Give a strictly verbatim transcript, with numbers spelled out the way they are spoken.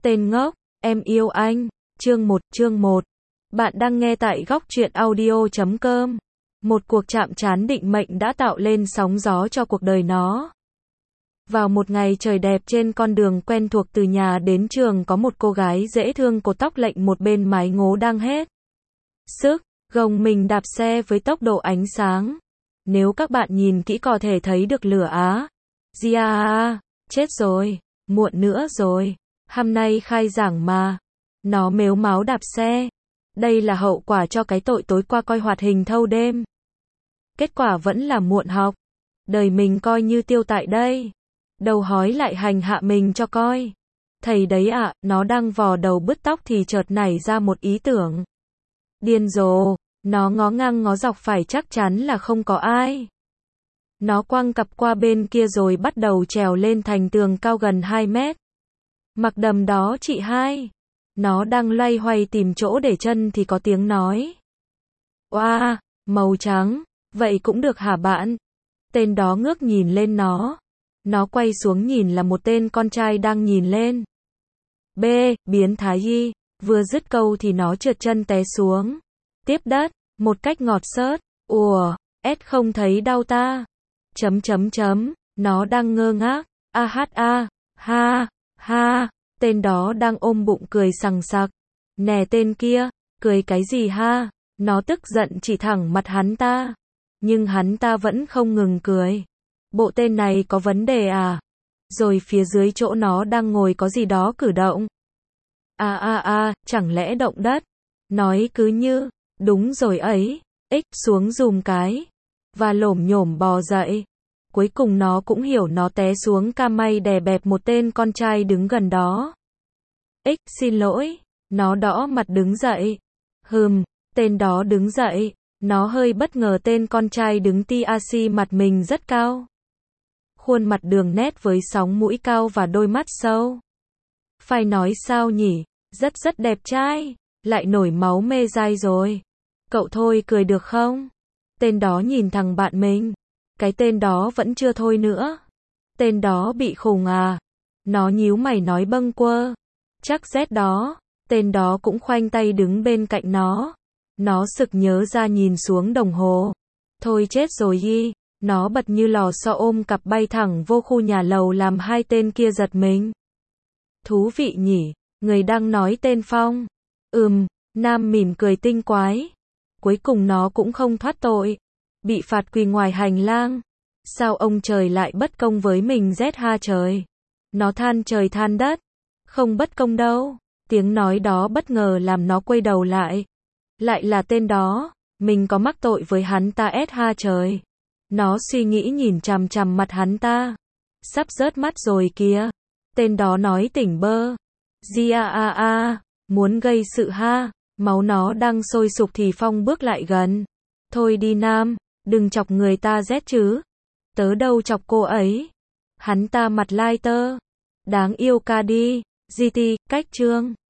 Tên ngốc, em yêu anh. Chương một, chương một. Bạn đang nghe tại góc truyện audio chấm com. Một cuộc chạm trán định mệnh đã tạo lên sóng gió cho cuộc đời nó. Vào một ngày trời đẹp trên con đường quen thuộc từ nhà đến trường có một cô gái dễ thương cột tóc lệnh một bên mái ngố đang hết sức, gồng mình đạp xe với tốc độ ánh sáng. Nếu các bạn nhìn kỹ có thể thấy được lửa á. Gia à, chết rồi, muộn nữa rồi. Hôm nay khai giảng mà. Nó mếu máo đạp xe. Đây là hậu quả cho cái tội tối qua coi hoạt hình thâu đêm. Kết quả vẫn là muộn học. Đời mình coi như tiêu tại đây. Đầu hói lại hành hạ mình cho coi. Thầy đấy ạ, à, nó đang vò đầu bứt tóc thì chợt nảy ra một ý tưởng. Điên rồ, nó ngó ngang ngó dọc phải chắc chắn là không có ai. Nó quăng cặp qua bên kia rồi bắt đầu trèo lên thành tường cao gần hai mét. Mặc đầm đó chị hai. Nó đang loay hoay tìm chỗ để chân thì có tiếng nói. Oa, màu trắng, vậy cũng được hả bạn? Tên đó ngước nhìn lên nó. Nó quay xuống nhìn là một tên con trai đang nhìn lên. B, biến thái y, vừa dứt câu thì nó trượt chân té xuống. Tiếp đất, một cách ngọt xớt. Ủa, S không thấy đau ta. Chấm chấm chấm, nó đang ngơ ngác. A hát a, ha, ha, tên đó đang ôm bụng cười sằng sặc. Nè tên kia, cười cái gì ha? Nó tức giận chỉ thẳng mặt hắn ta. Nhưng hắn ta vẫn không ngừng cười. Bộ tên này có vấn đề à? Rồi phía dưới chỗ nó đang ngồi có gì đó cử động. À à à, chẳng lẽ động đất? Nói cứ như, đúng rồi ấy, X xuống dùm cái. Và lổm nhổm bò dậy. Cuối cùng nó cũng hiểu nó té xuống ca may đè bẹp một tên con trai đứng gần đó. X xin lỗi, nó đỏ mặt đứng dậy. Hừm, tên đó đứng dậy, nó hơi bất ngờ tên con trai đứng ti a si mặt mình rất cao. Khuôn mặt đường nét với sóng mũi cao và đôi mắt sâu. Phải nói sao nhỉ, rất rất đẹp trai, lại nổi máu mê dai rồi. Cậu thôi cười được không? Tên đó nhìn thằng bạn mình. Cái tên đó vẫn chưa thôi nữa. Tên đó bị khùng à? Nó nhíu mày nói bâng quơ. Chắc Z đó. Tên đó cũng khoanh tay đứng bên cạnh nó. Nó sực nhớ ra nhìn xuống đồng hồ. Thôi chết rồi y. Nó bật như lò xo ôm cặp bay thẳng vô khu nhà lầu làm hai tên kia giật mình. Thú vị nhỉ, người đang nói tên Phong. Ừm, Nam mỉm cười tinh quái. Cuối cùng nó cũng không thoát tội. Bị phạt quỳ ngoài hành lang. Sao ông trời lại bất công với mình Z ha trời. Nó than trời than đất. Không bất công đâu. Tiếng nói đó bất ngờ làm nó quay đầu lại. Lại là tên đó. Mình có mắc tội với hắn ta S ha trời. Nó suy nghĩ nhìn chằm chằm mặt hắn ta. Sắp rớt mắt rồi kìa. Tên đó nói tỉnh bơ. Gia a a, muốn gây sự ha. Máu nó đang sôi sục thì Phong bước lại gần. Thôi đi Nam, đừng chọc người ta rét chứ. Tớ đâu chọc cô ấy. Hắn ta mặt lai tơ. Đáng yêu ca đi. giê tê, cách chương.